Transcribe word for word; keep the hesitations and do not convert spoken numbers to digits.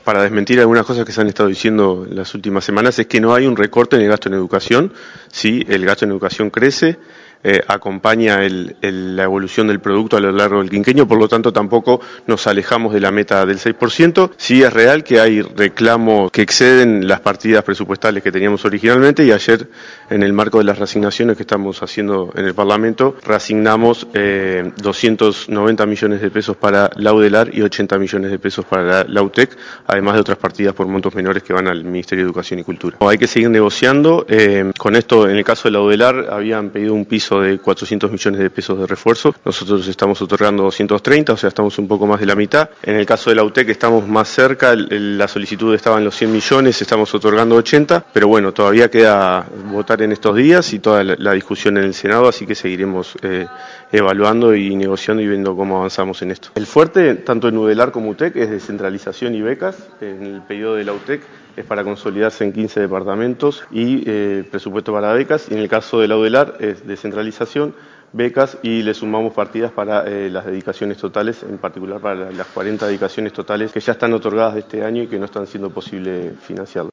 para desmentir algunas cosas que se han estado diciendo en las últimas semanas, es que no hay un recorte en el gasto en educación. Sí, el gasto en educación crece, eh, acompaña el, el, la evolución del producto a lo largo del quinquenio, por lo tanto tampoco nos alejamos de la meta del seis por ciento. Sí es real que hay reclamos que exceden las partidas presupuestales que teníamos originalmente, y ayer, en el marco de las reasignaciones que estamos haciendo en el Parlamento, reasignamos eh, doscientos noventa millones de pesos para la UDELAR y ochenta millones de pesos para la, la UTEC, además de otras partidas por montos menores que van al Ministerio de Educación y Cultura. Hay que seguir negociando. Eh, con esto, en el caso de la UDELAR, habían pedido un piso de cuatrocientos millones de pesos de refuerzo. Nosotros estamos otorgando doscientos treinta, o sea, estamos un poco más de la mitad. En el caso de la UTEC estamos más cerca, la solicitud estaba en los cien millones, estamos otorgando ochenta, pero bueno, todavía queda votar en estos días y toda la, la discusión en el Senado, así que seguiremos eh, evaluando y negociando y viendo cómo avanzamos en esto. El fuerte, tanto en UDELAR como UTEC, es descentralización y becas. En el pedido de la UTEC es para consolidarse en quince departamentos y eh, presupuesto para becas, y en el caso de la UDELAR es descentralización, becas, y le sumamos partidas para eh, las dedicaciones totales, en particular para las cuarenta dedicaciones totales que ya están otorgadas de este año y que no están siendo posible financiarlas.